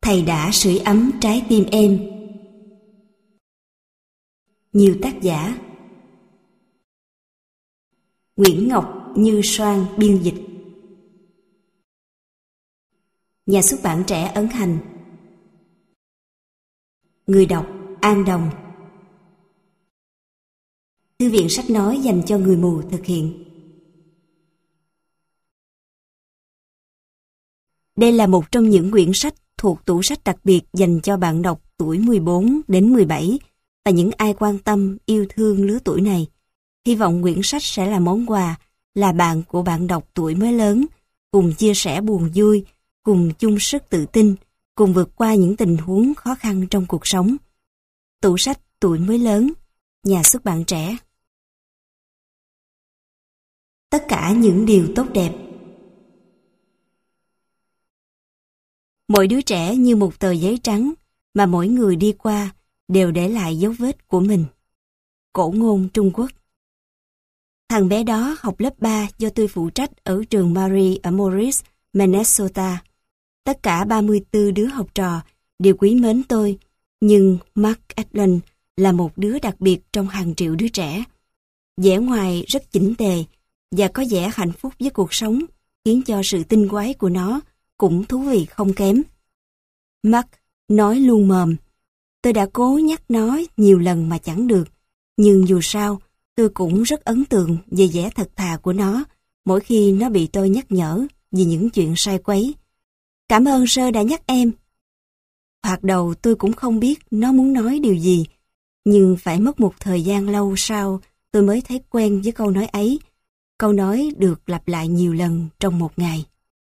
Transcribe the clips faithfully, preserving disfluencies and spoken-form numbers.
Thầy đã sưởi ấm trái tim em. Nhiều tác giả. Nguyễn Ngọc Như Soan biên dịch. Nhà xuất bản Trẻ ấn hành. Người đọc An Đồng. Thư viện sách nói dành cho người mù thực hiện. Đây là một trong những quyển sách thuộc tủ sách đặc biệt dành cho bạn đọc tuổi mười bốn đến mười bảy và những ai quan tâm, yêu thương lứa tuổi này. Hy vọng quyển sách sẽ là món quà, là bạn của bạn đọc tuổi mới lớn, cùng chia sẻ buồn vui, cùng chung sức tự tin, cùng vượt qua những tình huống khó khăn trong cuộc sống. Tủ sách tuổi mới lớn, nhà xuất bản Trẻ. Tất cả những điều tốt đẹp. Mỗi đứa trẻ như một tờ giấy trắng mà mỗi người đi qua đều để lại dấu vết của mình. Cổ ngôn Trung Quốc. Thằng bé đó học lớp ba do tôi phụ trách ở trường Marie ở Morris, Minnesota. Tất cả ba mươi tư đứa học trò đều quý mến tôi, nhưng Mark Edlund là một đứa đặc biệt trong hàng triệu đứa trẻ. Vẻ ngoài rất chỉnh tề và có vẻ hạnh phúc với cuộc sống, khiến cho sự tinh quái của nó cũng thú vị không kém. Mark nói luôn mồm. Tôi đã cố nhắc nó nhiều lần mà chẳng được, nhưng dù sao, tôi cũng rất ấn tượng về vẻ thật thà của nó mỗi khi nó bị tôi nhắc nhở vì những chuyện sai quấy. Cảm ơn sơ đã nhắc em. Thoạt đầu tôi cũng không biết nó muốn nói điều gì, nhưng phải mất một thời gian lâu sau tôi mới thấy quen với câu nói ấy. Câu nói được lặp lại nhiều lần trong một ngày.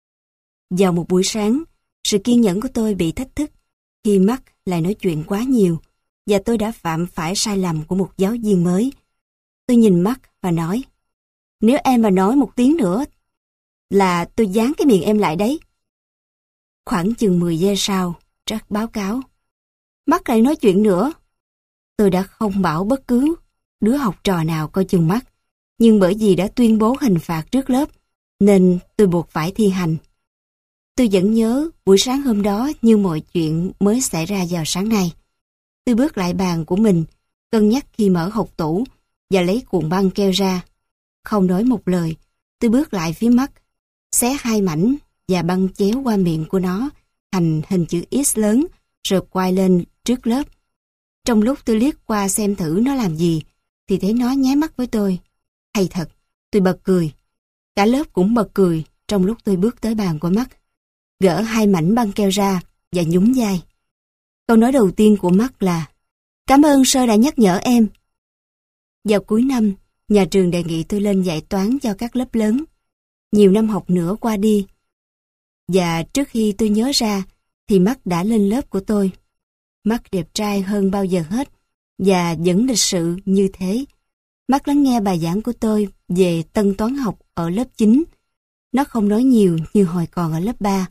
Vào một buổi sáng, sự kiên nhẫn của tôi bị thách thức khi Mark lại nói chuyện quá nhiều và tôi đã phạm phải sai lầm của một giáo viên mới. Tôi nhìn Mark và nói, nếu em mà nói một tiếng nữa là tôi dán cái miệng em lại đấy. Khoảng chừng mười giây sau, Jack báo cáo, Mark lại nói chuyện nữa. Tôi đã không bảo bất cứ đứa học trò nào coi chừng Mark, nhưng bởi vì đã tuyên bố hình phạt trước lớp, nên tôi buộc phải thi hành. Tôi vẫn nhớ buổi sáng hôm đó như mọi chuyện mới xảy ra vào sáng nay. Tôi bước lại bàn của mình, cân nhắc khi mở hộc tủ và lấy cuộn băng keo ra. Không nói một lời, tôi bước lại phía Mark, xé hai mảnh và băng chéo qua miệng của nó thành hình chữ X lớn rồi quay lên trước lớp. Trong lúc tôi liếc qua xem thử nó làm gì, thì thấy nó nháy mắt với tôi. Hay thật, tôi bật cười. Cả lớp cũng bật cười trong lúc tôi bước tới bàn của Mark, gỡ hai mảnh băng keo ra và nhún vai. Câu nói đầu tiên của Mark là, cảm ơn sơ đã nhắc nhở em. Vào cuối năm, nhà trường đề nghị tôi lên dạy toán cho các lớp lớn. Nhiều năm học nữa qua đi. Và trước khi tôi nhớ ra, thì Mark đã lên lớp của tôi. Mark đẹp trai hơn bao giờ hết, và vẫn lịch sự như thế. Mark lắng nghe bài giảng của tôi về tân toán học ở lớp chín. Nó không nói nhiều như hồi còn ở lớp ba.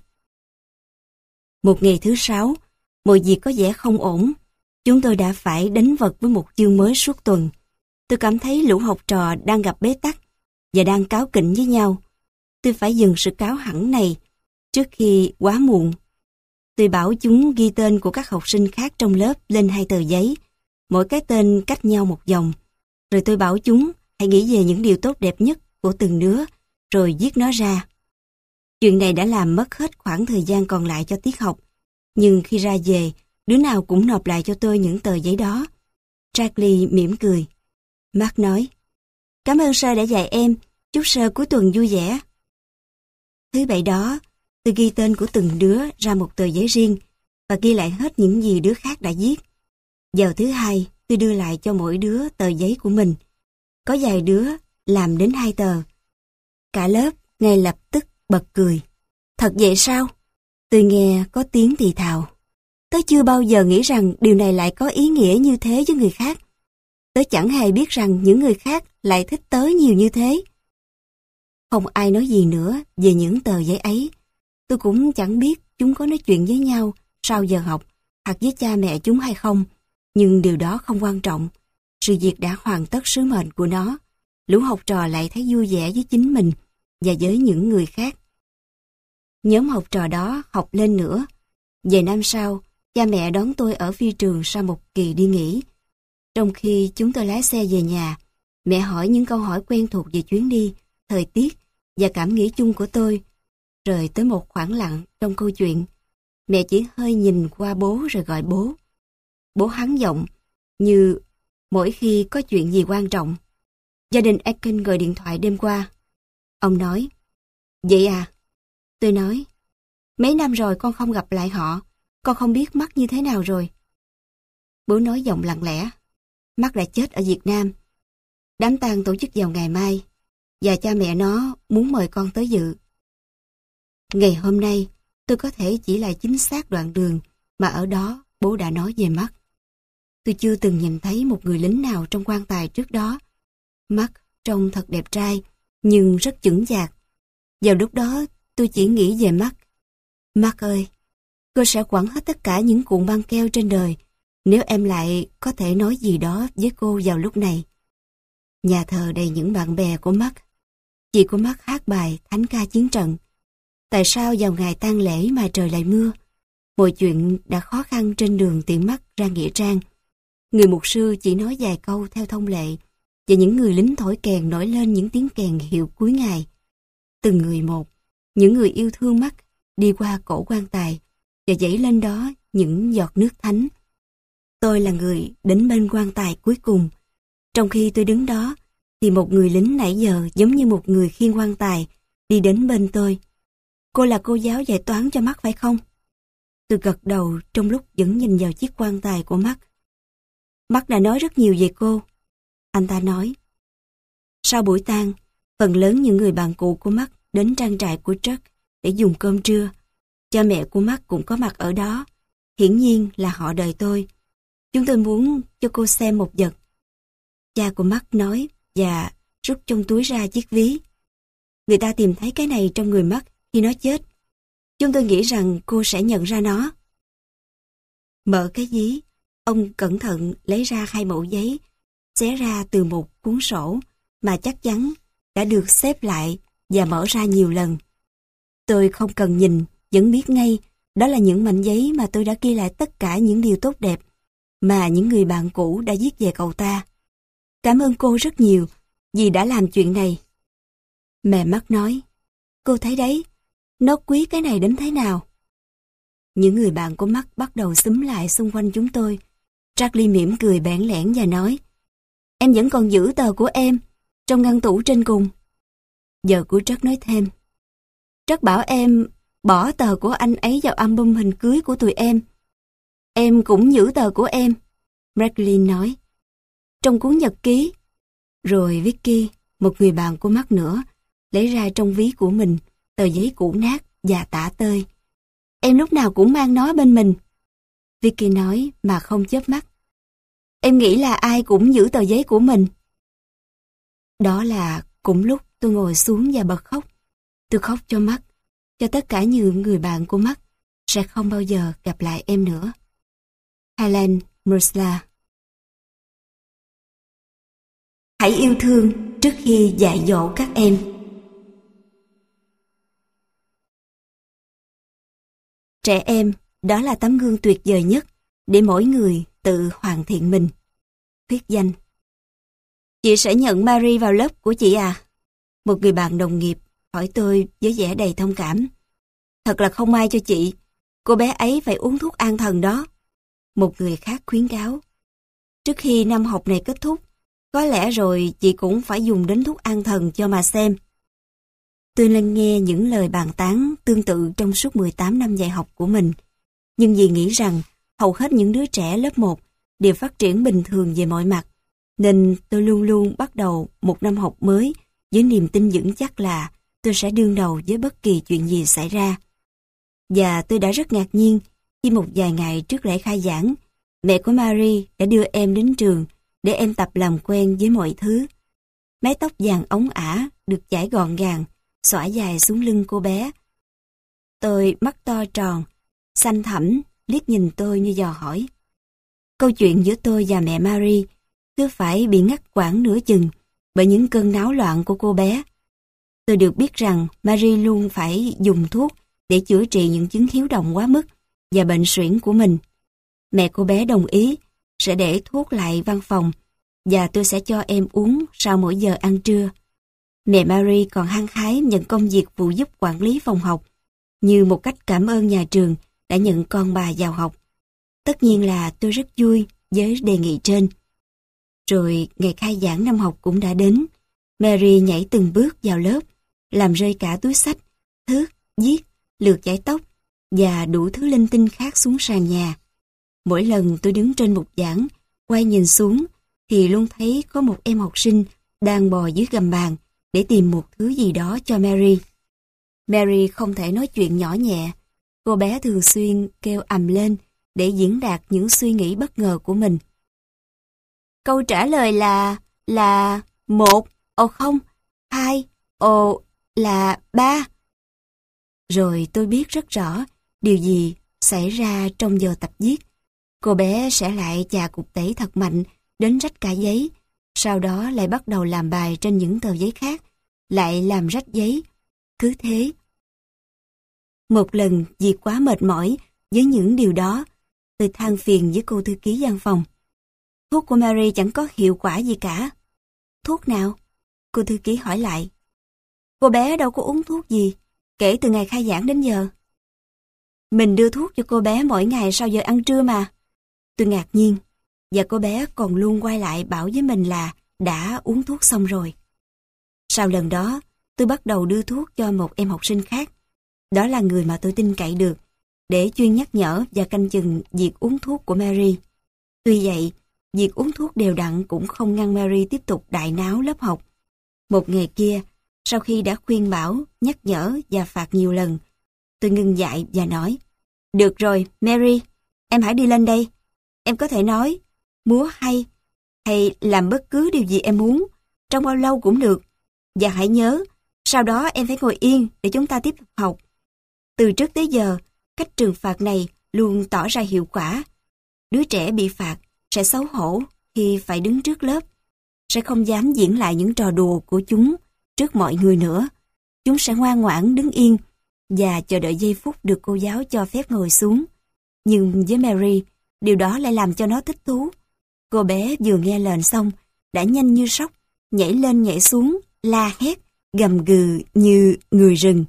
Một ngày thứ sáu, mọi việc có vẻ không ổn. Chúng tôi đã phải đánh vật với một chương mới suốt tuần. Tôi cảm thấy lũ học trò đang gặp bế tắc và đang cáu kỉnh với nhau. Tôi phải dừng sự cáu hẳn này trước khi quá muộn. Tôi bảo chúng ghi tên của các học sinh khác trong lớp lên hai tờ giấy, mỗi cái tên cách nhau một dòng. Rồi tôi bảo chúng hãy nghĩ về những điều tốt đẹp nhất của từng đứa, rồi viết nó ra. Chuyện này đã làm mất hết khoảng thời gian còn lại cho tiết học. Nhưng khi ra về, đứa nào cũng nộp lại cho tôi những tờ giấy đó. Charlie mỉm cười. Mark nói, cảm ơn sơ đã dạy em, chúc sơ cuối tuần vui vẻ. Thứ bảy đó, tôi ghi tên của từng đứa ra một tờ giấy riêng và ghi lại hết những gì đứa khác đã viết. Vào thứ hai, tôi đưa lại cho mỗi đứa tờ giấy của mình. Có vài đứa làm đến hai tờ. Cả lớp ngay lập tức bật cười. Thật vậy sao? Tôi nghe có tiếng thì thào. Tớ chưa bao giờ nghĩ rằng điều này lại có ý nghĩa như thế với người khác. Tớ chẳng hề biết rằng những người khác lại thích tớ nhiều như thế. Không ai nói gì nữa về những tờ giấy ấy. Tôi cũng chẳng biết chúng có nói chuyện với nhau sau giờ học hoặc với cha mẹ chúng hay không. Nhưng điều đó không quan trọng. Sự việc đã hoàn tất sứ mệnh của nó. Lũ học trò lại thấy vui vẻ với chính mình và với những người khác. Nhóm học trò đó học lên nữa. Vài năm sau, cha mẹ đón tôi ở phi trường sau một kỳ đi nghỉ. Trong khi chúng tôi lái xe về nhà, mẹ hỏi những câu hỏi quen thuộc về chuyến đi, thời tiết và cảm nghĩ chung của tôi. Rồi tới một khoảng lặng trong câu chuyện, mẹ chỉ hơi nhìn qua bố rồi gọi bố. Bố hắn giọng, như mỗi khi có chuyện gì quan trọng. Gia đình Atkins gọi điện thoại đêm qua. Ông nói, vậy à? Tôi nói, mấy năm rồi con không gặp lại họ, con không biết Mark như thế nào rồi. Bố nói giọng lặng lẽ, Mark đã chết ở Việt Nam. Đám tang tổ chức vào ngày mai, và cha mẹ nó muốn mời con tới dự. Ngày hôm nay, tôi có thể chỉ lại chính xác đoạn đường mà ở đó bố đã nói về Mark. Tôi chưa từng nhìn thấy một người lính nào trong quan tài trước đó. Mark trông thật đẹp trai, nhưng rất chững chạc. Vào lúc đó, tôi chỉ nghĩ về Mark. Mark ơi, cô sẽ quẳng hết tất cả những cuộn băng keo trên đời nếu em lại có thể nói gì đó với cô vào lúc này. Nhà thờ đầy những bạn bè của Mark. Chị của Mark hát bài thánh ca chiến trận. Tại sao vào ngày tang lễ mà trời lại mưa? Mọi chuyện đã khó khăn trên đường tiện Mark ra nghĩa trang. Người mục sư chỉ nói vài câu theo thông lệ, và những người lính thổi kèn nổi lên những tiếng kèn hiệu cuối ngày. Từng người một, những người yêu thương Mark đi qua cổ quan tài và dẫy lên đó những giọt nước thánh. Tôi là người đến bên quan tài cuối cùng. Trong khi tôi đứng đó, thì một người lính nãy giờ giống như một người khiêng quan tài đi đến bên tôi. Cô là cô giáo dạy toán cho Mark phải không? Tôi gật đầu trong lúc vẫn nhìn vào chiếc quan tài của Mark. Mark đã nói rất nhiều về cô. Anh ta nói. Sau buổi tang, phần lớn những người bạn cũ của Mark đến trang trại của Chuck để dùng cơm trưa. Cha mẹ của Mark cũng có mặt ở đó. Hiển nhiên là họ đợi tôi. Chúng tôi muốn cho cô xem một vật. Cha của Mark nói và rút trong túi ra chiếc ví. Người ta tìm thấy cái này trong người Mark khi nó chết. Chúng tôi nghĩ rằng cô sẽ nhận ra nó. Mở cái ví, ông cẩn thận lấy ra hai mẩu giấy, xé ra từ một cuốn sổ mà chắc chắn đã được xếp lại và mở ra nhiều lần. Tôi không cần nhìn, vẫn biết ngay đó là những mảnh giấy mà tôi đã ghi lại tất cả những điều tốt đẹp mà những người bạn cũ đã viết về cậu ta. Cảm ơn cô rất nhiều vì đã làm chuyện này. Mẹ Mark nói, cô thấy đấy, nó quý cái này đến thế nào. Những người bạn của Mark bắt đầu xúm lại xung quanh chúng tôi. Charlie mỉm cười bẽn lẽn và nói, em vẫn còn giữ tờ của em trong ngăn tủ trên cùng. Vợ của Trắc nói thêm, Trắc bảo em bỏ tờ của anh ấy vào album hình cưới của tụi em. Em cũng giữ tờ của em, Jacqueline nói, trong cuốn nhật ký. Rồi Vicky, một người bạn của Mark nữa, lấy ra trong ví của mình tờ giấy cũ nát và tả tơi. Em lúc nào cũng mang nó bên mình. Vicky nói mà không chớp mắt. Em nghĩ là ai cũng giữ tờ giấy của mình. Đó là cũng lúc tôi ngồi xuống và bật khóc. Tôi khóc cho Mark, cho tất cả những người bạn của Mark sẽ không bao giờ gặp lại em nữa. Helen Mursla. Hãy yêu thương trước khi dạy dỗ các em. Trẻ em, đó là tấm gương tuyệt vời nhất để mỗi người tự hoàn thiện mình. Thuyết danh. Chị sẽ nhận Mary vào lớp của chị à? Một người bạn đồng nghiệp hỏi tôi với vẻ đầy thông cảm. Thật là không may cho chị, cô bé ấy phải uống thuốc an thần đó. Một người khác khuyến cáo. Trước khi năm học này kết thúc, có lẽ rồi chị cũng phải dùng đến thuốc an thần cho mà xem. Tôi lên nghe những lời bàn tán tương tự trong suốt mười tám năm dạy học của mình, nhưng vì nghĩ rằng hầu hết những đứa trẻ lớp một đều phát triển bình thường về mọi mặt, nên tôi luôn luôn bắt đầu một năm học mới với niềm tin vững chắc là tôi sẽ đương đầu với bất kỳ chuyện gì xảy ra. Và tôi đã rất ngạc nhiên khi một vài ngày trước lễ khai giảng, mẹ của Mary đã đưa em đến trường để em tập làm quen với mọi thứ. Mái tóc vàng óng ả được chải gọn gàng, xõa dài xuống lưng cô bé. Tôi mắt to tròn, xanh thẳm, liếc nhìn tôi như dò hỏi. Câu chuyện giữa tôi và mẹ Mary cứ phải bị ngắt quãng nửa chừng bởi những cơn náo loạn của cô bé. Tôi được biết rằng Mary luôn phải dùng thuốc để chữa trị những chứng hiếu động quá mức và bệnh suyễn của mình. Mẹ cô bé đồng ý sẽ để thuốc lại văn phòng và tôi sẽ cho em uống sau mỗi giờ ăn trưa. Mẹ Mary còn hăng hái nhận công việc phụ giúp quản lý phòng học như một cách cảm ơn nhà trường đã nhận con bà vào học. Tất nhiên là tôi rất vui với đề nghị trên. Rồi ngày khai giảng năm học cũng đã đến. Mary nhảy từng bước vào lớp, làm rơi cả túi xách, thước, viết, lược chải tóc và đủ thứ linh tinh khác xuống sàn nhà. Mỗi lần tôi đứng trên bục giảng, quay nhìn xuống, thì luôn thấy có một em học sinh đang bò dưới gầm bàn để tìm một thứ gì đó cho Mary. Mary không thể nói chuyện nhỏ nhẹ. Cô bé thường xuyên kêu ầm lên để diễn đạt những suy nghĩ bất ngờ của mình. Câu trả lời là, là một, ồ không, hai, ồ là ba. Rồi tôi biết rất rõ điều gì xảy ra trong giờ tập viết. Cô bé sẽ lại chà cục tẩy thật mạnh đến rách cả giấy, sau đó lại bắt đầu làm bài trên những tờ giấy khác, lại làm rách giấy. Cứ thế. Một lần vì quá mệt mỏi với những điều đó, tôi than phiền với cô thư ký văn phòng. Thuốc của Mary chẳng có hiệu quả gì cả. Thuốc nào? Cô thư ký hỏi lại. Cô bé đâu có uống thuốc gì, kể từ ngày khai giảng đến giờ. Mình đưa thuốc cho cô bé mỗi ngày sau giờ ăn trưa mà. Tôi ngạc nhiên, và cô bé còn luôn quay lại bảo với mình là đã uống thuốc xong rồi. Sau lần đó, tôi bắt đầu đưa thuốc cho một em học sinh khác. Đó là người mà tôi tin cậy được, để chuyên nhắc nhở và canh chừng việc uống thuốc của Mary. Tuy vậy, việc uống thuốc đều đặn cũng không ngăn Mary tiếp tục đại náo lớp học. Một ngày kia, sau khi đã khuyên bảo, nhắc nhở và phạt nhiều lần, tôi ngưng dại và nói, được rồi, Mary, em hãy đi lên đây. Em có thể nói, múa hay, hay làm bất cứ điều gì em muốn, trong bao lâu cũng được. Và hãy nhớ, sau đó em phải ngồi yên để chúng ta tiếp tục học. Từ trước tới giờ, cách trừng phạt này luôn tỏ ra hiệu quả. Đứa trẻ bị phạt sẽ xấu hổ khi phải đứng trước lớp, sẽ không dám diễn lại những trò đùa của chúng trước mọi người nữa. Chúng sẽ ngoan ngoãn đứng yên và chờ đợi giây phút được cô giáo cho phép ngồi xuống. Nhưng với Mary, điều đó lại làm cho nó thích thú. Cô bé vừa nghe lệnh xong, đã nhanh như sóc, nhảy lên nhảy xuống, la hét, gầm gừ như người rừng.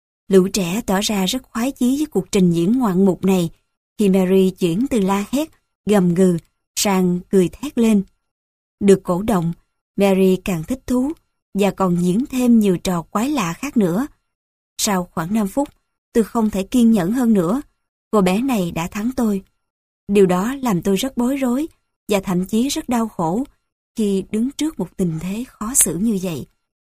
Lũ trẻ tỏ ra rất khoái chí với cuộc trình diễn ngoạn mục này, khi Mary chuyển từ la hét, gầm gừ, sang cười thét lên. Được cổ động, Mary càng thích thú, và còn diễn thêm nhiều trò quái lạ khác nữa. Sau khoảng năm phút, tôi không thể kiên nhẫn hơn nữa. Cô bé này đã thắng tôi. Điều đó làm tôi rất bối rối, và thậm chí rất đau khổ, khi đứng trước một tình thế khó xử như vậy.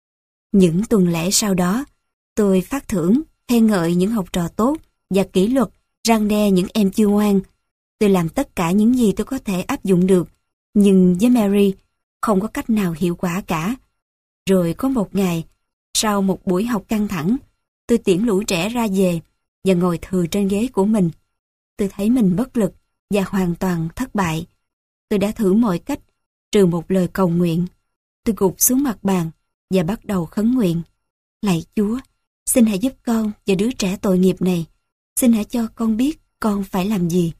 Những tuần lễ sau đó, tôi phát thưởng, khen ngợi những học trò tốt và kỷ luật, răn đe những em chưa ngoan. Tôi làm tất cả những gì tôi có thể áp dụng được, nhưng với Mary, không có cách nào hiệu quả cả. Rồi có một ngày, sau một buổi học căng thẳng, tôi tiễn lũ trẻ ra về và ngồi thừ trên ghế của mình. Tôi thấy mình bất lực và hoàn toàn thất bại. Tôi đã thử mọi cách, trừ một lời cầu nguyện. Tôi gục xuống mặt bàn và bắt đầu khấn nguyện. Lạy Chúa, xin hãy giúp con và đứa trẻ tội nghiệp này. Xin hãy cho con biết con phải làm gì.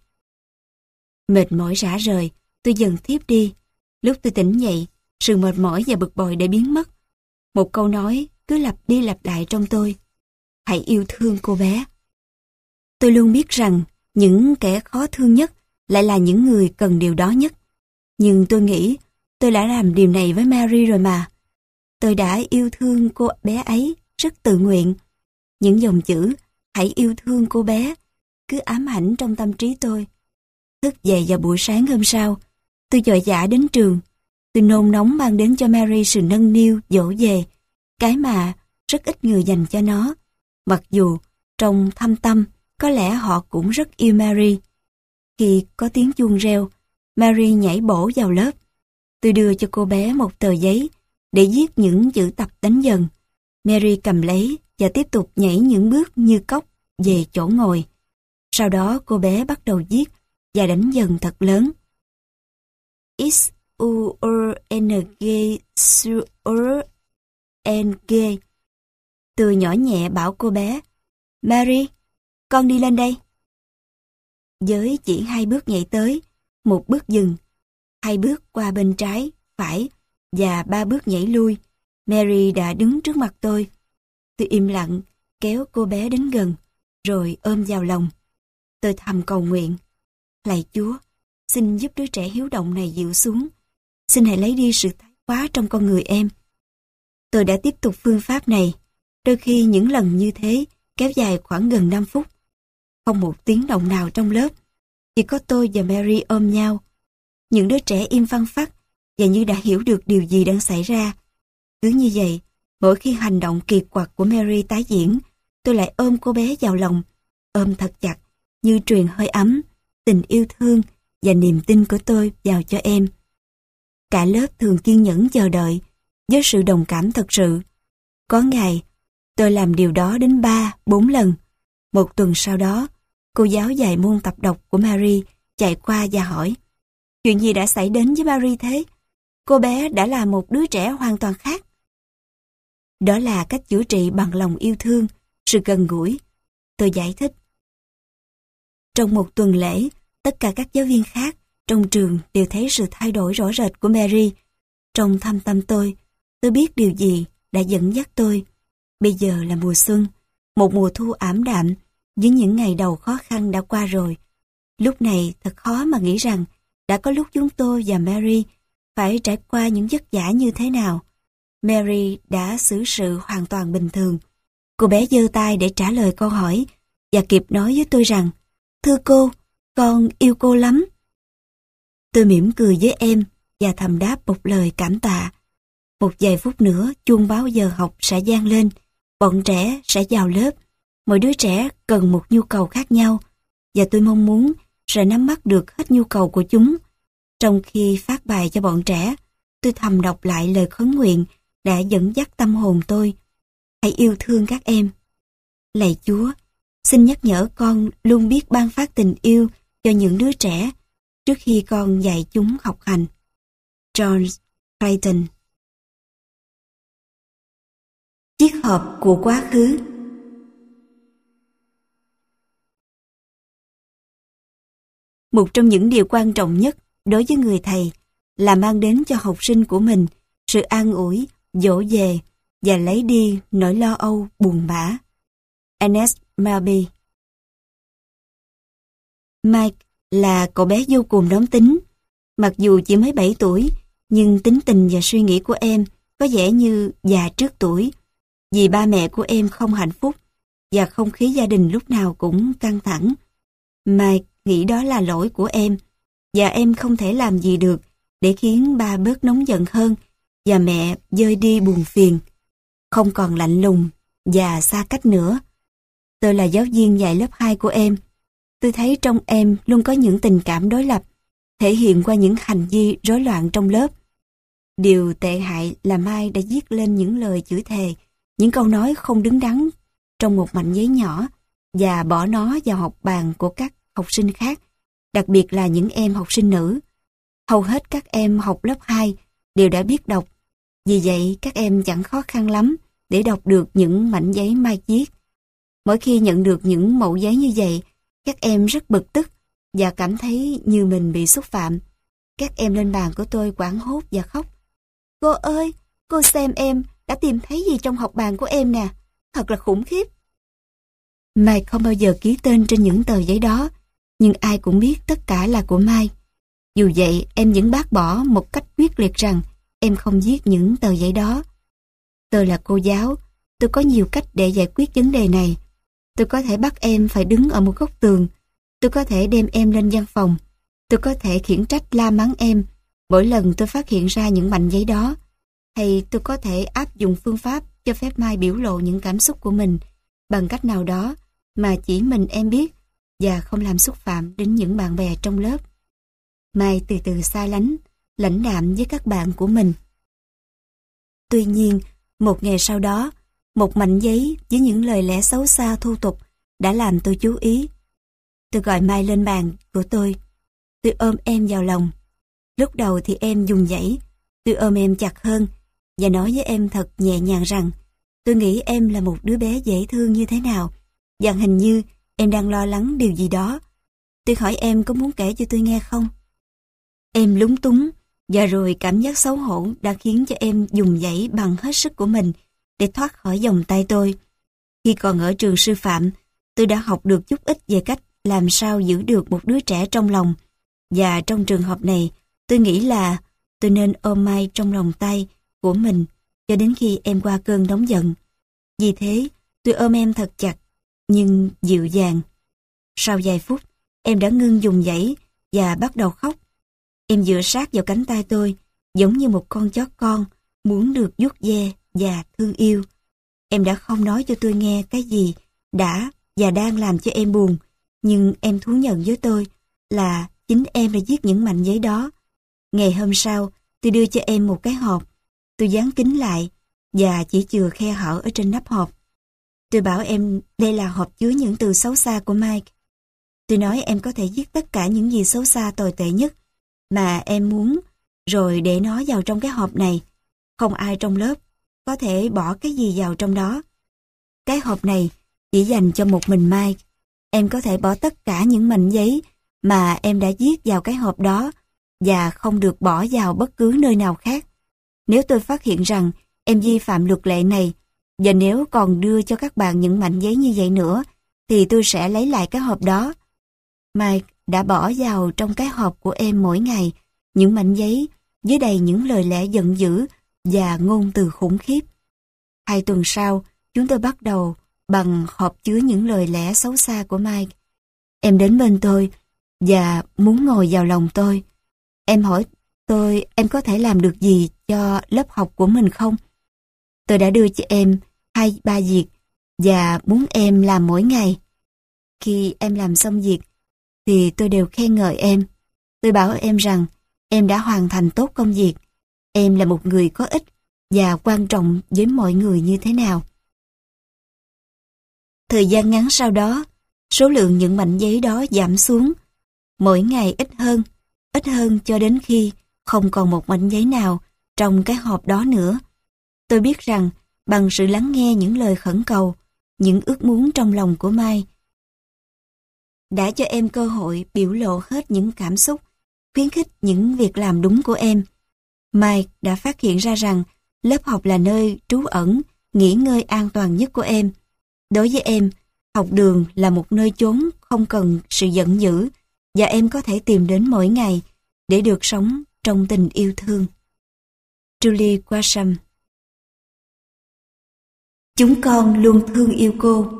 Mệt mỏi rã rời, tôi dần thiếp đi. Lúc tôi tỉnh dậy, sự mệt mỏi và bực bội đã biến mất. Một câu nói cứ lặp đi lặp lại trong tôi. Hãy yêu thương cô bé. Tôi luôn biết rằng những kẻ khó thương nhất lại là những người cần điều đó nhất. Nhưng tôi nghĩ tôi đã làm điều này với Mary rồi mà. Tôi đã yêu thương cô bé ấy rất tự nguyện. Những dòng chữ hãy yêu thương cô bé cứ ám ảnh trong tâm trí tôi. Thức dậy vào buổi sáng hôm sau, tôi vội vã đến trường. Tôi nôn nóng mang đến cho Mary sự nâng niu, dỗ về, cái mà rất ít người dành cho nó. Mặc dù trong thâm tâm có lẽ họ cũng rất yêu Mary. Khi có tiếng chuông reo, Mary nhảy bổ vào lớp. Tôi đưa cho cô bé một tờ giấy để viết những chữ tập đánh dần. Mary cầm lấy và tiếp tục nhảy những bước như cóc về chỗ ngồi. Sau đó cô bé bắt đầu viết và đánh dần thật lớn. X, U, R, N, G, S, R, N, G. Tôi nhỏ nhẹ bảo cô bé, Mary, con đi lên đây. với chỉ hai bước nhảy tới, một bước dừng, hai bước qua bên trái, phải và ba bước nhảy lui, Mary đã đứng trước mặt tôi. Tôi im lặng, kéo cô bé đến gần, rồi ôm vào lòng. Tôi thầm cầu nguyện: lạy Chúa, xin giúp đứa trẻ hiếu động này dịu xuống. Xin hãy lấy đi sự thái quá trong con người em. Tôi đã tiếp tục phương pháp này, đôi khi những lần như thế kéo dài khoảng gần năm phút. Không một tiếng động nào trong lớp, chỉ có tôi và Mary ôm nhau. Những đứa trẻ im phăng phắc và như đã hiểu được điều gì đang xảy ra. Cứ như vậy, mỗi khi hành động kỳ quặc của Mary tái diễn, tôi lại ôm cô bé vào lòng, ôm thật chặt, như truyền hơi ấm, tình yêu thương và niềm tin của tôi vào cho em. Cả lớp thường kiên nhẫn chờ đợi, với sự đồng cảm thật sự. Có ngày, tôi làm điều đó đến ba, bốn lần. Một tuần sau đó, cô giáo dạy môn tập đọc của Mary chạy qua và hỏi: chuyện gì đã xảy đến với Mary thế? Cô bé đã là một đứa trẻ hoàn toàn khác. Đó là cách chữa trị bằng lòng yêu thương, sự gần gũi. Tôi giải thích. Trong một tuần lễ, tất cả các giáo viên khác trong trường đều thấy sự thay đổi rõ rệt của Mary. Trong thâm tâm tôi, tôi biết điều gì đã dẫn dắt tôi. Bây giờ là mùa xuân, một mùa thu ảm đạm, với những ngày đầu khó khăn đã qua rồi. Lúc này thật khó mà nghĩ rằng đã có lúc chúng tôi và Mary phải trải qua những vất vả như thế nào. Mary đã xử sự hoàn toàn bình thường. Cô bé giơ tay để trả lời câu hỏi và kịp nói với tôi rằng: thưa cô, con yêu cô lắm. Tôi mỉm cười với em và thầm đáp một lời cảm tạ. Một vài phút nữa chuông báo giờ học sẽ vang lên, bọn trẻ sẽ vào lớp. Mỗi đứa trẻ cần một nhu cầu khác nhau và tôi mong muốn sẽ nắm bắt được hết nhu cầu của chúng. Trong khi phát bài cho bọn trẻ, tôi thầm đọc lại lời khấn nguyện đã dẫn dắt tâm hồn tôi: hãy yêu thương các em. Lạy Chúa, xin nhắc nhở con luôn biết ban phát tình yêu cho những đứa trẻ trước khi con dạy chúng học hành. John Clayton. Triết học của quá khứ. Một trong những điều quan trọng nhất đối với người thầy là mang đến cho học sinh của mình sự an ủi, dỗ về và lấy đi nỗi lo âu, buồn bã. Ernest Melby. Mike là cậu bé vô cùng nóng tính. Mặc dù chỉ mới bảy tuổi, nhưng tính tình và suy nghĩ của em có vẻ như già trước tuổi, vì ba mẹ của em không hạnh phúc và không khí gia đình lúc nào cũng căng thẳng. Mike nghĩ đó là lỗi của em, và em không thể làm gì được để khiến ba bớt nóng giận hơn và mẹ vơi đi buồn phiền, không còn lạnh lùng và xa cách nữa. Tôi là giáo viên dạy lớp hai của em. Tôi thấy trong em luôn có những tình cảm đối lập, thể hiện qua những hành vi rối loạn trong lớp. Điều tệ hại là Mai đã viết lên những lời chửi thề, những câu nói không đứng đắn trong một mảnh giấy nhỏ và bỏ nó vào học bàn của các học sinh khác, đặc biệt là những em học sinh nữ. Hầu hết các em học lớp hai đều đã biết đọc, vì vậy các em chẳng khó khăn lắm để đọc được những mảnh giấy Mai viết. Mỗi khi nhận được những mẩu giấy như vậy, các em rất bực tức và cảm thấy như mình bị xúc phạm. Các em lên bàn của tôi hoảng hốt và khóc. Cô ơi, cô xem em đã tìm thấy gì trong học bàn của em nè, thật là khủng khiếp. Mai không bao giờ ký tên trên những tờ giấy đó, nhưng ai cũng biết tất cả là của Mai. Dù vậy, em vẫn bác bỏ một cách quyết liệt rằng em không viết những tờ giấy đó. Tôi là cô giáo, tôi có nhiều cách để giải quyết vấn đề này. Tôi có thể bắt em phải đứng ở một góc tường. Tôi có thể đem em lên văn phòng. Tôi có thể khiển trách la mắng em mỗi lần tôi phát hiện ra những mảnh giấy đó. Hay tôi có thể áp dụng phương pháp cho phép Mai biểu lộ những cảm xúc của mình bằng cách nào đó mà chỉ mình em biết và không làm xúc phạm đến những bạn bè trong lớp. Mai từ từ xa lánh, lãnh đạm với các bạn của mình. Tuy nhiên, một ngày sau đó, một mảnh giấy với những lời lẽ xấu xa thô tục đã làm tôi chú ý. Tôi gọi Mai lên bàn của tôi. Tôi ôm em vào lòng. Lúc đầu thì em dùng dãy. Tôi ôm em chặt hơn và nói với em thật nhẹ nhàng rằng tôi nghĩ em là một đứa bé dễ thương như thế nào và hình như em đang lo lắng điều gì đó. tôi hỏi em có muốn kể cho tôi nghe không? Em lúng túng, và rồi cảm giác xấu hổ đã khiến cho em dùng dãy bằng hết sức của mình để thoát khỏi vòng tay tôi. Khi còn ở trường sư phạm, tôi đã học được chút ít về cách làm sao giữ được một đứa trẻ trong lòng. Và trong trường hợp này, tôi nghĩ là tôi nên ôm Mai trong lòng tay của mình cho đến khi em qua cơn nóng giận. Vì thế, tôi ôm em thật chặt, nhưng dịu dàng. Sau vài phút, em đã ngưng dùng dãy và bắt đầu khóc. Em dựa sát vào cánh tay tôi, giống như một con chó con muốn được vuốt ve và thương yêu. Em đã không nói cho tôi nghe cái gì đã và đang làm cho em buồn, nhưng em thú nhận với tôi là chính em đã viết những mảnh giấy đó. Ngày hôm sau, tôi đưa cho em một cái hộp. Tôi dán kín lại và chỉ chừa khe hở ở trên nắp hộp. Tôi bảo em đây là hộp chứa những từ xấu xa của Mike. Tôi nói em có thể viết tất cả những gì xấu xa tồi tệ nhất mà em muốn, rồi để nó vào trong cái hộp này. Không ai trong lớp có thể bỏ cái gì vào trong đó. Cái hộp này chỉ dành cho một mình Mike. Em có thể bỏ tất cả những mảnh giấy mà em đã viết vào cái hộp đó và không được bỏ vào bất cứ nơi nào khác. Nếu tôi phát hiện rằng em vi phạm luật lệ này, và nếu còn đưa cho các bạn những mảnh giấy như vậy nữa, thì tôi sẽ lấy lại cái hộp đó. Mike đã bỏ vào trong cái hộp của em mỗi ngày những mảnh giấy với đầy những lời lẽ giận dữ và ngôn từ khủng khiếp. Hai tuần sau, chúng tôi bắt đầu bằng hộp chứa những lời lẽ xấu xa của Mike. Em đến bên tôi và muốn ngồi vào lòng tôi. Em hỏi tôi em có thể làm được gì cho lớp học của mình không? Tôi đã đưa cho em hai ba việc và muốn em làm mỗi ngày. Khi em làm xong việc thì tôi đều khen ngợi em. Tôi bảo em rằng em đã hoàn thành tốt công việc. Em là một người có ích và quan trọng với mọi người như thế nào. Thời gian ngắn sau đó, số lượng những mảnh giấy đó giảm xuống. Mỗi ngày ít hơn, ít hơn cho đến khi không còn một mảnh giấy nào trong cái hộp đó nữa. Tôi biết rằng bằng sự lắng nghe những lời khẩn cầu, những ước muốn trong lòng của Mai đã cho em cơ hội biểu lộ hết những cảm xúc, khuyến khích những việc làm đúng của em. Mai đã phát hiện ra rằng lớp học là nơi trú ẩn, nghỉ ngơi an toàn nhất của em. Đối với em, học đường là một nơi chốn không cần sự giận dữ và em có thể tìm đến mỗi ngày để được sống trong tình yêu thương. Julie Gresham. Chúng con luôn thương yêu cô.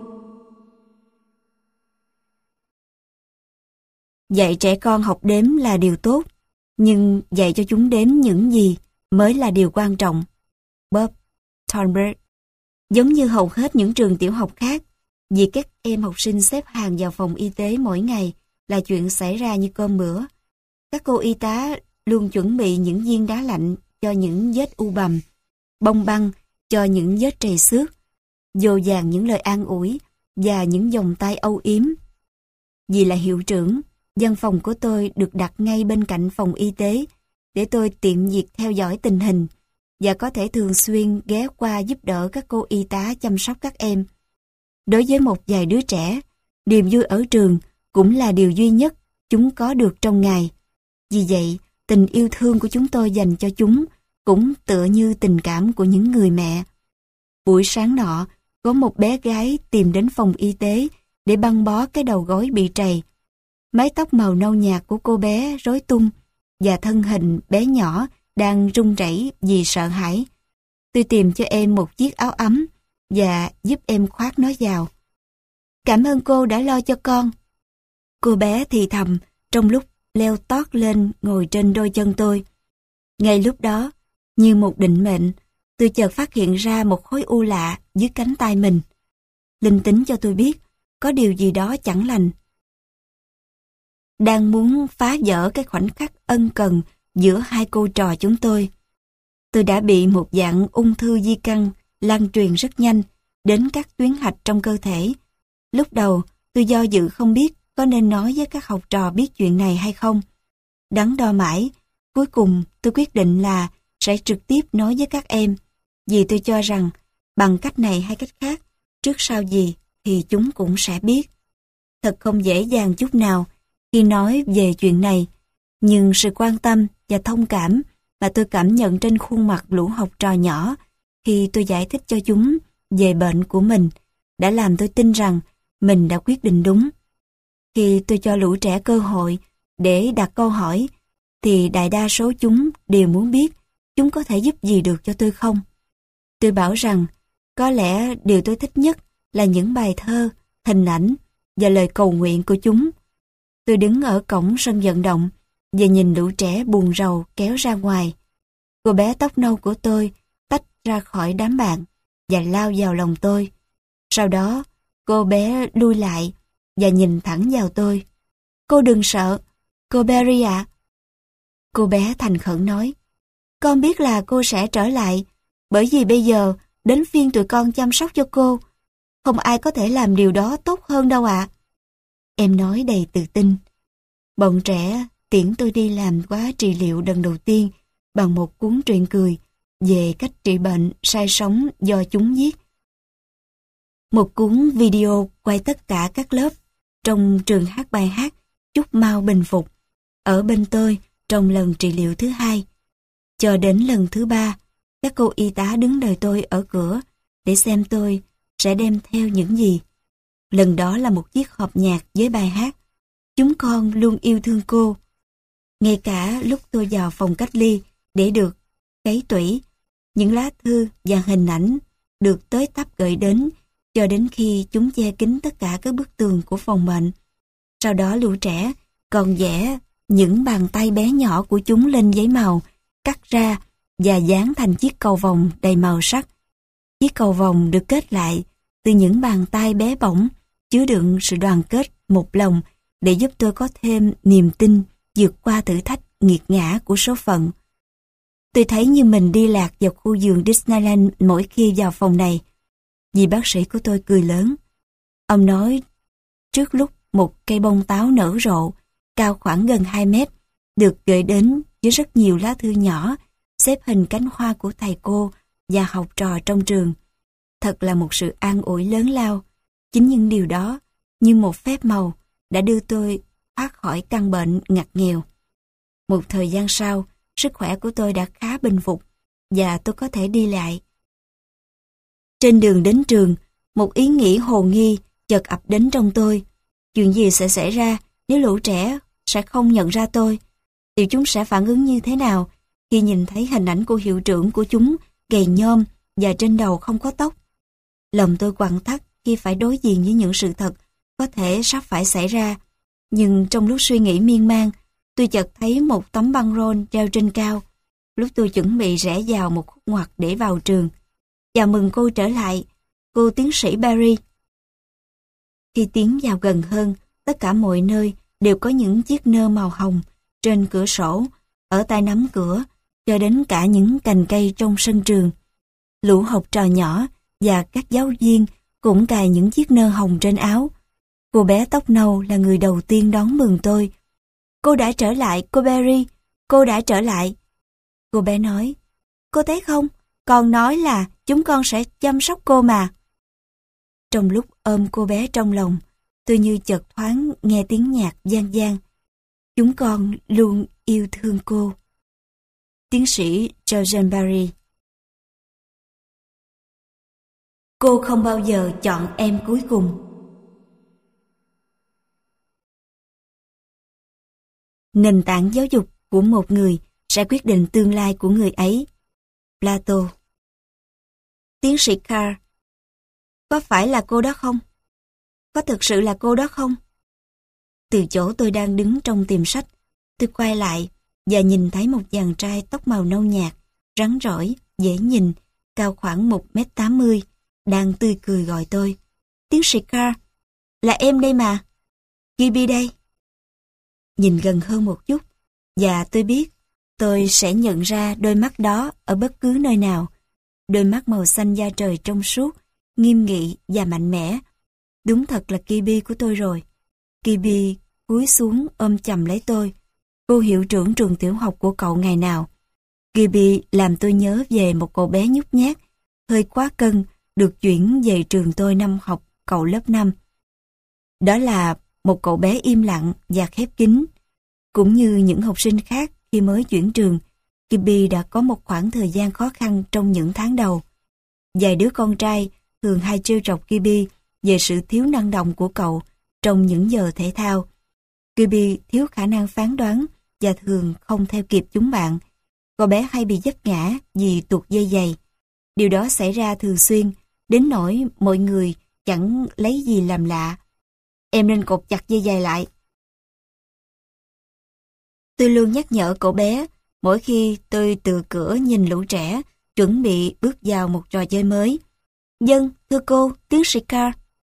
Dạy trẻ con học đếm là điều tốt, nhưng dạy cho chúng đếm những gì mới là điều quan trọng. Bob Thornburg. Giống như hầu hết những trường tiểu học khác, việc các em học sinh xếp hàng vào phòng y tế mỗi ngày là chuyện xảy ra như cơm bữa. Các cô y tá luôn chuẩn bị những viên đá lạnh cho những vết u bầm, bông băng cho những vết trầy xước, dồi dàng những lời an ủi và những vòng tay âu yếm. Vì là hiệu trưởng, văn phòng của tôi được đặt ngay bên cạnh phòng y tế để tôi tiện việc theo dõi tình hình và có thể thường xuyên ghé qua giúp đỡ các cô y tá chăm sóc các em. Đối với một vài đứa trẻ, niềm vui ở trường cũng là điều duy nhất chúng có được trong ngày. Vì vậy, tình yêu thương của chúng tôi dành cho chúng cũng tựa như tình cảm của những người mẹ. Buổi sáng nọ, có một bé gái tìm đến phòng y tế để băng bó cái đầu gối bị trầy. Mái tóc màu nâu nhạt của cô bé rối tung và thân hình bé nhỏ đang run rẩy vì sợ hãi. Tôi tìm cho em một chiếc áo ấm và giúp em khoác nó vào. Cảm ơn cô đã lo cho con. Cô bé thì thầm trong lúc leo tót lên ngồi trên đôi chân tôi. Ngay lúc đó, như một định mệnh, tôi chợt phát hiện ra một khối u lạ dưới cánh tay mình. Linh tính cho tôi biết có điều gì đó chẳng lành đang muốn phá vỡ cái khoảnh khắc ân cần giữa hai cô trò chúng tôi. Tôi đã bị một dạng ung thư di căn lan truyền rất nhanh đến các tuyến hạch trong cơ thể. Lúc đầu, tôi do dự không biết có nên nói với các học trò biết chuyện này hay không. Đắn đo mãi, cuối cùng tôi quyết định là sẽ trực tiếp nói với các em, vì tôi cho rằng bằng cách này hay cách khác, trước sau gì thì chúng cũng sẽ biết. Thật không dễ dàng chút nào khi nói về chuyện này, nhưng sự quan tâm và thông cảm mà tôi cảm nhận trên khuôn mặt lũ học trò nhỏ khi tôi giải thích cho chúng về bệnh của mình đã làm tôi tin rằng mình đã quyết định đúng. Khi tôi cho lũ trẻ cơ hội để đặt câu hỏi, thì đại đa số chúng đều muốn biết chúng có thể giúp gì được cho tôi không. Tôi bảo rằng có lẽ điều tôi thích nhất là những bài thơ, hình ảnh và lời cầu nguyện của chúng. Tôi đứng ở cổng sân vận động và nhìn lũ trẻ buồn rầu kéo ra ngoài. Cô bé tóc nâu của tôi tách ra khỏi đám bạn và lao vào lòng tôi. Sau đó, cô bé lui lại và nhìn thẳng vào tôi. Cô đừng sợ, cô Berry ạ. Cô bé thành khẩn nói, con biết là cô sẽ trở lại, bởi vì bây giờ đến phiên tụi con chăm sóc cho cô. Không ai có thể làm điều đó tốt hơn đâu ạ. Em nói đầy tự tin. Bọn trẻ tiễn tôi đi làm khóa trị liệu lần đầu tiên bằng một cuốn truyện cười về cách trị bệnh sai sống do chúng viết. Một cuốn video quay tất cả các lớp trong trường hát bài hát Chúc mau bình phục ở bên tôi trong lần trị liệu thứ hai. Cho đến lần thứ ba, các cô y tá đứng đợi tôi ở cửa để xem tôi sẽ đem theo những gì. Lần đó là một chiếc hộp nhạc với bài hát Chúng con luôn yêu thương cô. Ngay cả lúc tôi vào phòng cách ly để được cấy tủy, những lá thư và hình ảnh được tới tấp gửi đến cho đến khi chúng che kín tất cả các bức tường của phòng bệnh. Sau đó lũ trẻ còn vẽ những bàn tay bé nhỏ của chúng lên giấy màu, cắt ra và dán thành chiếc cầu vồng đầy màu sắc. Chiếc cầu vồng được kết lại từ những bàn tay bé bỏng chứa đựng sự đoàn kết một lòng để giúp tôi có thêm niềm tin vượt qua thử thách nghiệt ngã của số phận. Tôi thấy như mình đi lạc vào khu vườn Disneyland mỗi khi vào phòng này. Vì bác sĩ của tôi cười lớn. Ông nói trước lúc một cây bông táo nở rộ, cao khoảng gần hai mét, được gửi đến với rất nhiều lá thư nhỏ, xếp hình cánh hoa của thầy cô và học trò trong trường. Thật là một sự an ủi lớn lao. Chính những điều đó, như một phép màu, đã đưa tôi thoát khỏi căn bệnh ngặt nghèo. Một thời gian sau, sức khỏe của tôi đã khá bình phục và tôi có thể đi lại. Trên đường đến trường, một ý nghĩ hồ nghi chợt ập đến trong tôi. Chuyện gì sẽ xảy ra nếu lũ trẻ sẽ không nhận ra tôi? Thì chúng sẽ phản ứng như thế nào khi nhìn thấy hình ảnh của hiệu trưởng của chúng gầy nhom và trên đầu không có tóc? Lòng tôi quặn thắt khi phải đối diện với những sự thật có thể sắp phải xảy ra. Nhưng trong lúc suy nghĩ miên man, tôi chợt thấy một tấm băng rôn treo trên cao. Lúc tôi chuẩn bị rẽ vào một khúc ngoặt để vào trường. Chào mừng cô trở lại, cô tiến sĩ Berry. Khi tiến vào gần hơn, tất cả mọi nơi đều có những chiếc nơ màu hồng trên cửa sổ, ở tay nắm cửa, cho đến cả những cành cây trong sân trường. Lũ học trò nhỏ và các giáo viên cũng cài những chiếc nơ hồng trên áo. Cô bé tóc nâu là người đầu tiên đón mừng tôi. Cô đã trở lại, cô Berry, cô đã trở lại. Cô bé nói, cô thấy không, con nói là chúng con sẽ chăm sóc cô mà. Trong lúc ôm cô bé trong lòng, tôi như chợt thoáng nghe tiếng nhạc vang vang. Chúng con luôn yêu thương cô. Tiến sĩ George Berry. Cô không bao giờ chọn em cuối cùng. Nền tảng giáo dục của một người sẽ quyết định tương lai của người ấy. Plato. Tiến sĩ Carr. Có phải là cô đó không? Có thực sự là cô đó không? Từ chỗ tôi đang đứng trong tiệm sách, tôi quay lại và nhìn thấy một chàng trai tóc màu nâu nhạt, rắn rỏi, dễ nhìn, cao khoảng một mét tám mươi, đang tươi cười gọi tôi. Tiến sĩ Carr, là em đây mà. Gibby đây. Nhìn gần hơn một chút, và tôi biết tôi sẽ nhận ra đôi mắt đó ở bất cứ nơi nào. Đôi mắt màu xanh da trời trong suốt, nghiêm nghị và mạnh mẽ. Đúng thật là Gibby của tôi rồi. Gibby cúi xuống ôm chầm lấy tôi. Cô hiệu trưởng trường tiểu học của cậu ngày nào. Gibby làm tôi nhớ về một cậu bé nhút nhát, hơi quá cân, được chuyển về trường tôi năm học cậu lớp năm. Đó là một cậu bé im lặng và khép kín. Cũng như những học sinh khác khi mới chuyển trường, Gibby đã có một khoảng thời gian khó khăn trong những tháng đầu. Vài đứa con trai thường hay trêu chọc Gibby về sự thiếu năng động của cậu trong những giờ thể thao. Gibby thiếu khả năng phán đoán và thường không theo kịp chúng bạn. Cậu bé hay bị vấp ngã vì tuột dây giày. Điều đó xảy ra thường xuyên, đến nỗi mọi người chẳng lấy gì làm lạ. Em nên cột chặt dây giày lại. Tôi luôn nhắc nhở cậu bé mỗi khi tôi từ cửa nhìn lũ trẻ chuẩn bị bước vào một trò chơi mới. Vâng, thưa cô, tiến sĩ Carr.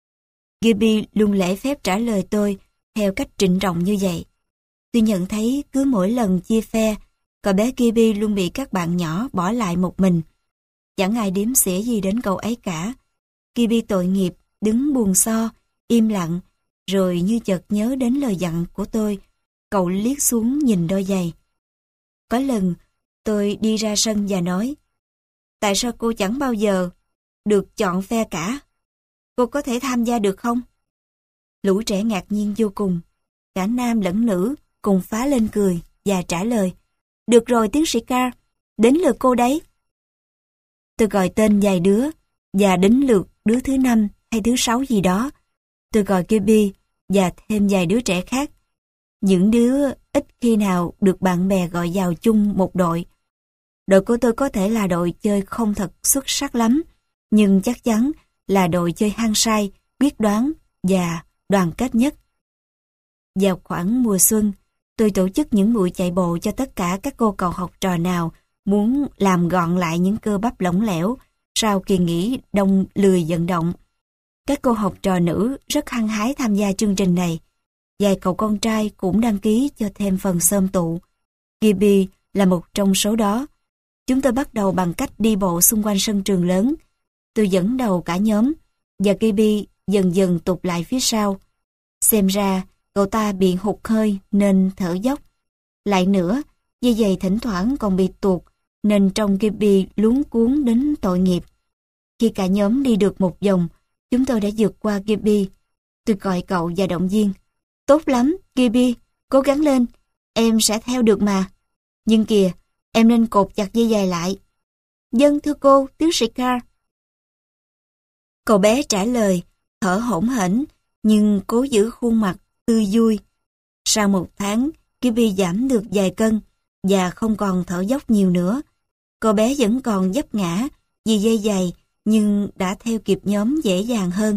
Gibby luôn lễ phép trả lời tôi theo cách trịnh trọng như vậy. Tôi nhận thấy cứ mỗi lần chia phe, cậu bé Gibby luôn bị các bạn nhỏ bỏ lại một mình. Chẳng ai đếm xỉa gì đến cậu ấy cả. Gibby tội nghiệp, đứng buồn so, im lặng, rồi như chợt nhớ đến lời dặn của tôi, cậu liếc xuống nhìn đôi giày. Có lần, tôi đi ra sân và nói, tại sao cô chẳng bao giờ được chọn phe cả? Cô có thể tham gia được không? Lũ trẻ ngạc nhiên vô cùng, cả nam lẫn nữ cùng phá lên cười và trả lời, được rồi tiến sĩ Carr, đến lượt cô đấy. Tôi gọi tên vài đứa, và đến lượt đứa thứ năm hay thứ sáu gì đó. Tôi gọi Gibby và thêm vài đứa trẻ khác. Những đứa ít khi nào được bạn bè gọi vào chung một đội. Đội của tôi có thể là đội chơi không thật xuất sắc lắm, nhưng chắc chắn là đội chơi hăng say, quyết đoán và đoàn kết nhất. Vào khoảng mùa xuân, tôi tổ chức những buổi chạy bộ cho tất cả các cô cậu học trò nào muốn làm gọn lại những cơ bắp lỏng lẻo sau kỳ nghỉ đông lười vận động. Các cô học trò nữ rất hăng hái tham gia chương trình này. Vài cậu con trai cũng đăng ký cho thêm phần xôm tụ. Gibby là một trong số đó. Chúng tôi bắt đầu bằng cách đi bộ xung quanh sân trường lớn. Tôi dẫn đầu cả nhóm, và Gibby dần dần tụt lại phía sau. Xem ra, cậu ta bị hụt hơi nên thở dốc. Lại nữa, dây giày thỉnh thoảng còn bị tuột, nên trông Gibby luống cuống đến tội nghiệp. Khi cả nhóm đi được một vòng, chúng tôi đã vượt qua Gibby. Tôi gọi cậu và động viên. Tốt lắm, Gibby, cố gắng lên, em sẽ theo được mà. Nhưng kìa, em nên cột chặt dây giày lại. Vâng, thưa cô, tiến sĩ Carr. Cậu bé trả lời, thở hổn hển, nhưng cố giữ khuôn mặt tươi vui. Sau một tháng, Gibby giảm được vài cân và không còn thở dốc nhiều nữa. Cậu bé vẫn còn vấp ngã vì dây giày, nhưng đã theo kịp nhóm dễ dàng hơn.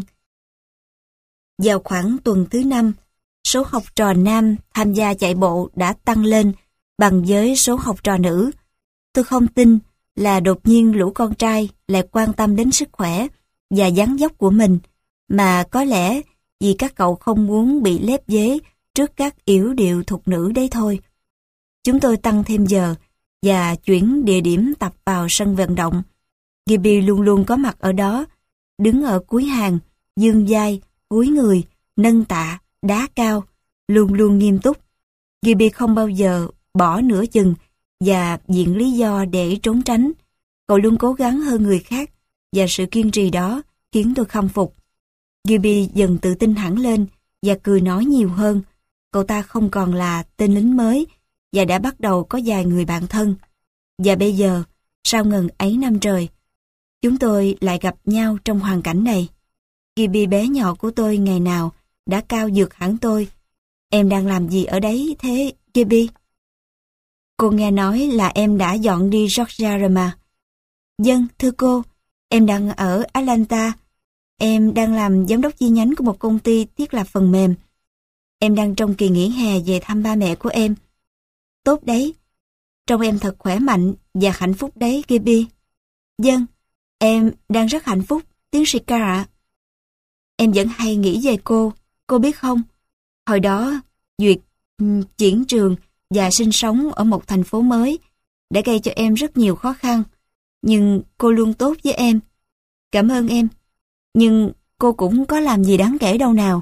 Vào khoảng tuần thứ năm, số học trò nam tham gia chạy bộ đã tăng lên bằng với số học trò nữ. Tôi không tin là đột nhiên lũ con trai lại quan tâm đến sức khỏe và dáng dốc của mình, mà có lẽ vì các cậu không muốn bị lép vế trước các yểu điệu thục nữ đấy thôi. Chúng tôi tăng thêm giờ và chuyển địa điểm tập vào sân vận động. Gibby luôn luôn có mặt ở đó, đứng ở cuối hàng, dương vai, cúi người, nâng tạ, đá cao, luôn luôn nghiêm túc. Gibby không bao giờ bỏ nửa chừng và viện lý do để trốn tránh. Cậu luôn cố gắng hơn người khác, và sự kiên trì đó khiến tôi khâm phục. Gibby dần tự tin hẳn lên và cười nói nhiều hơn. Cậu ta không còn là tên lính mới và đã bắt đầu có vài người bạn thân. Và bây giờ, sau ngần ấy năm trời, chúng tôi lại gặp nhau trong hoàn cảnh này. Gibby bé nhỏ của tôi ngày nào đã cao vượt hẳn tôi. Em đang làm gì ở đấy thế, Gibby? Cô nghe nói là em đã dọn đi Georgia rồi mà. Vâng, thưa cô, em đang ở Atlanta. Em đang làm giám đốc chi nhánh của một công ty thiết lập phần mềm. Em đang trong kỳ nghỉ hè về thăm ba mẹ của em. Tốt đấy. Trông em thật khỏe mạnh và hạnh phúc đấy, Gibby. Vâng, em đang rất hạnh phúc, tiến sĩ Carr ạ. Em vẫn hay nghĩ về cô, cô biết không? Hồi đó, Duyệt chuyển trường và sinh sống ở một thành phố mới đã gây cho em rất nhiều khó khăn. Nhưng cô luôn tốt với em. Cảm ơn em. Nhưng cô cũng có làm gì đáng kể đâu nào.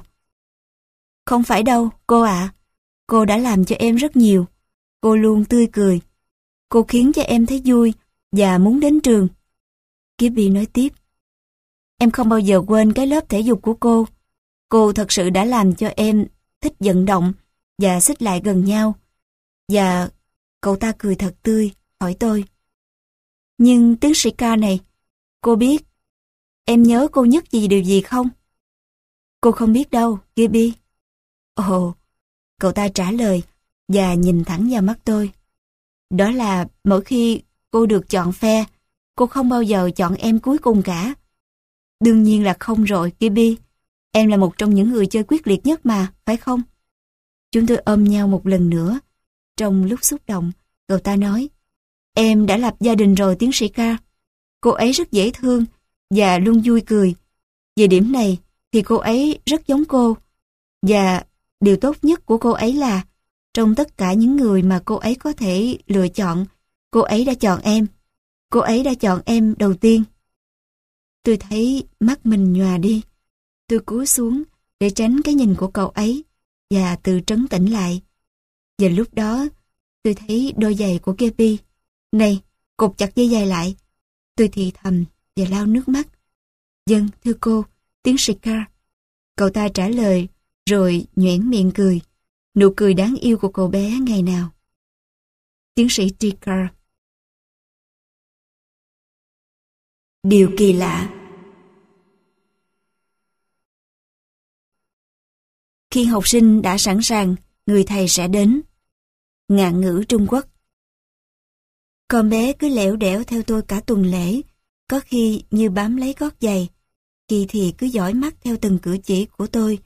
Không phải đâu, cô ạ. Cô đã làm cho em rất nhiều. Cô luôn tươi cười. Cô khiến cho em thấy vui và muốn đến trường. Gibby nói tiếp. Em không bao giờ quên cái lớp thể dục của cô. Cô thật sự đã làm cho em thích vận động và xích lại gần nhau. Và cậu ta cười thật tươi, hỏi tôi. Nhưng tiến sĩ Carr này, cô biết, em nhớ cô nhất gì điều gì không? Cô không biết đâu, Gibby. Ồ, cậu ta trả lời và nhìn thẳng vào mắt tôi. Đó là mỗi khi cô được chọn phe, cô không bao giờ chọn em cuối cùng cả. Đương nhiên là không rồi, Gibby. Em là một trong những người chơi quyết liệt nhất mà, phải không? Chúng tôi ôm nhau một lần nữa. Trong lúc xúc động, cậu ta nói, em đã lập gia đình rồi, tiến sĩ Carr. Cô ấy rất dễ thương và luôn vui cười. Về điểm này thì cô ấy rất giống cô. Và điều tốt nhất của cô ấy là trong tất cả những người mà cô ấy có thể lựa chọn, cô ấy đã chọn em. Cô ấy đã chọn em đầu tiên. Tôi thấy mắt mình nhòa đi. Tôi cúi xuống để tránh cái nhìn của cậu ấy và tự trấn tĩnh lại. Và lúc đó tôi thấy đôi giày của Gabby. Này, cột chặt dây giày lại. Tôi thì thầm và lau nước mắt. Vâng, thưa cô, tiến sĩ Carr. Cậu ta trả lời rồi nhoẻn miệng cười. Nụ cười đáng yêu của cậu bé ngày nào. Tiến sĩ T. Carr. Điều kỳ lạ. Khi học sinh đã sẵn sàng, người thầy sẽ đến. Ngạn ngữ Trung Quốc. Con bé cứ lẻo đẻo theo tôi cả tuần lễ, có khi như bám lấy gót giày, khi thì cứ dõi mắt theo từng cử chỉ của tôi.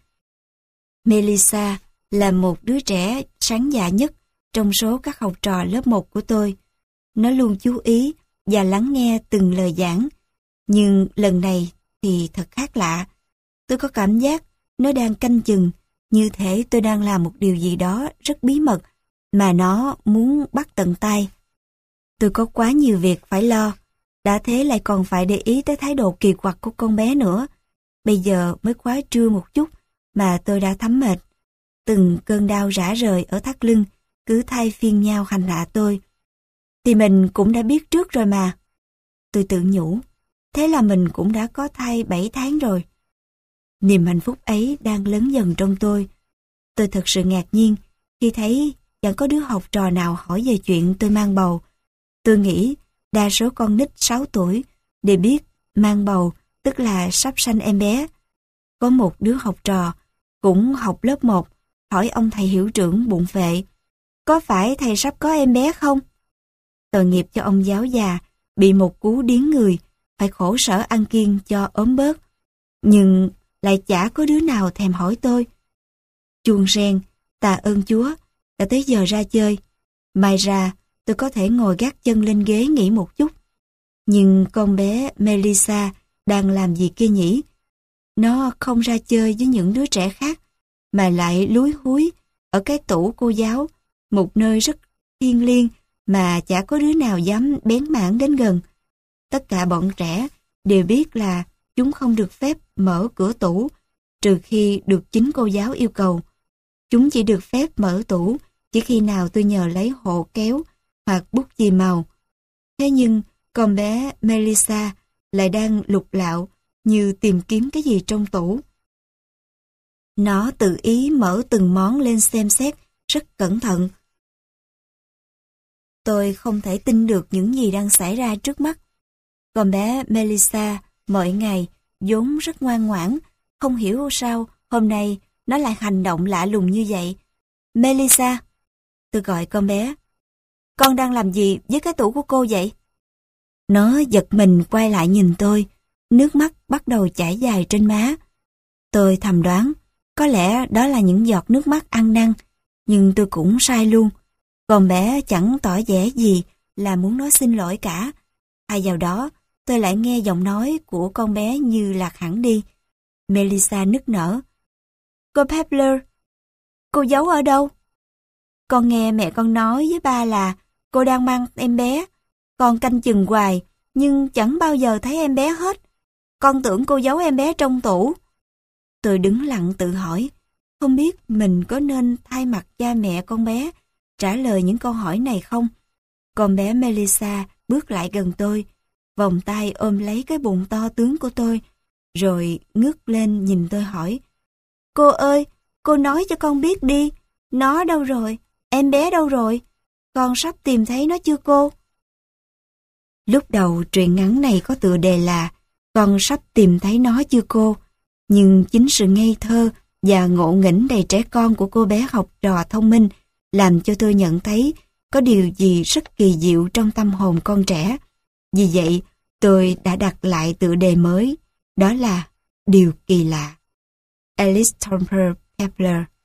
Melissa là một đứa trẻ sáng dạ nhất trong số các học trò lớp một của tôi. Nó luôn chú ý và lắng nghe từng lời giảng. Nhưng lần này thì thật khác lạ. Tôi có cảm giác nó đang canh chừng, như thể tôi đang làm một điều gì đó rất bí mật mà nó muốn bắt tận tay. Tôi có quá nhiều việc phải lo, đã thế lại còn phải để ý tới thái độ kỳ quặc của con bé nữa. Bây giờ mới quá trưa một chút mà tôi đã thấm mệt. Từng cơn đau rã rời ở thắt lưng cứ thay phiên nhau hành hạ tôi. Thì mình cũng đã biết trước rồi mà. Tôi tự nhủ, thế là mình cũng đã có thai bảy tháng rồi. Niềm hạnh phúc ấy đang lớn dần trong tôi. Tôi thật sự ngạc nhiên khi thấy chẳng có đứa học trò nào hỏi về chuyện tôi mang bầu. Tôi nghĩ đa số con nít sáu tuổi đều biết mang bầu tức là sắp sanh em bé. Có một đứa học trò cũng học lớp một hỏi ông thầy hiệu trưởng bụng phệ, có phải thầy sắp có em bé không? Tội nghiệp cho ông giáo già bị một cú điếng người, phải khổ sở ăn kiêng cho ốm bớt. Nhưng lại chả có đứa nào thèm hỏi tôi. Chuông reng, tạ ơn Chúa, đã tới giờ ra chơi. Mai ra tôi có thể ngồi gác chân lên ghế nghỉ một chút. Nhưng con bé Melissa đang làm gì kia nhỉ? Nó không ra chơi với những đứa trẻ khác, mà lại lúi húi ở cái tủ cô giáo, một nơi rất thiêng liêng mà chả có đứa nào dám bén mảng đến gần. Tất cả bọn trẻ đều biết là chúng không được phép mở cửa tủ, trừ khi được chính cô giáo yêu cầu. Chúng chỉ được phép mở tủ chỉ khi nào tôi nhờ lấy hộ kéo hoặc bút chì màu. Thế nhưng con bé Melissa lại đang lục lạo như tìm kiếm cái gì trong tủ. Nó tự ý mở từng món lên xem xét rất cẩn thận. Tôi không thể tin được những gì đang xảy ra trước mắt. Con bé Melissa mỗi ngày vốn rất ngoan ngoãn, không hiểu sao hôm nay nó lại hành động lạ lùng như vậy. Melissa, tôi gọi con bé. Con đang làm gì với cái tủ của cô vậy? Nó giật mình quay lại nhìn tôi, nước mắt bắt đầu chảy dài trên má. Tôi thầm đoán, có lẽ đó là những giọt nước mắt ăn năn, nhưng tôi cũng sai luôn. Con bé chẳng tỏ vẻ gì là muốn nói xin lỗi cả. Thay vào đó, tôi lại nghe giọng nói của con bé như lạc hẳn đi. Melissa nức nở. Cô Pepler, cô giấu ở đâu? Con nghe mẹ con nói với ba là cô đang mang em bé. Con canh chừng hoài, nhưng chẳng bao giờ thấy em bé hết. Con tưởng cô giấu em bé trong tủ. Tôi đứng lặng tự hỏi, không biết mình có nên thay mặt cha mẹ con bé trả lời những câu hỏi này không? Con bé Melissa bước lại gần tôi, vòng tay ôm lấy cái bụng to tướng của tôi, rồi ngước lên nhìn tôi hỏi, cô ơi, cô nói cho con biết đi. Nó đâu rồi? Em bé đâu rồi? Con sắp tìm thấy nó chưa cô? Lúc đầu truyện ngắn này có tựa đề là Con sắp tìm thấy nó chưa cô? Nhưng chính sự ngây thơ và ngộ nghĩnh đầy trẻ con của cô bé học trò thông minh làm cho tôi nhận thấy có điều gì rất kỳ diệu trong tâm hồn con trẻ. Vì vậy, tôi đã đặt lại tựa đề mới, đó là Điều kỳ lạ. Alice Thornper Kepler.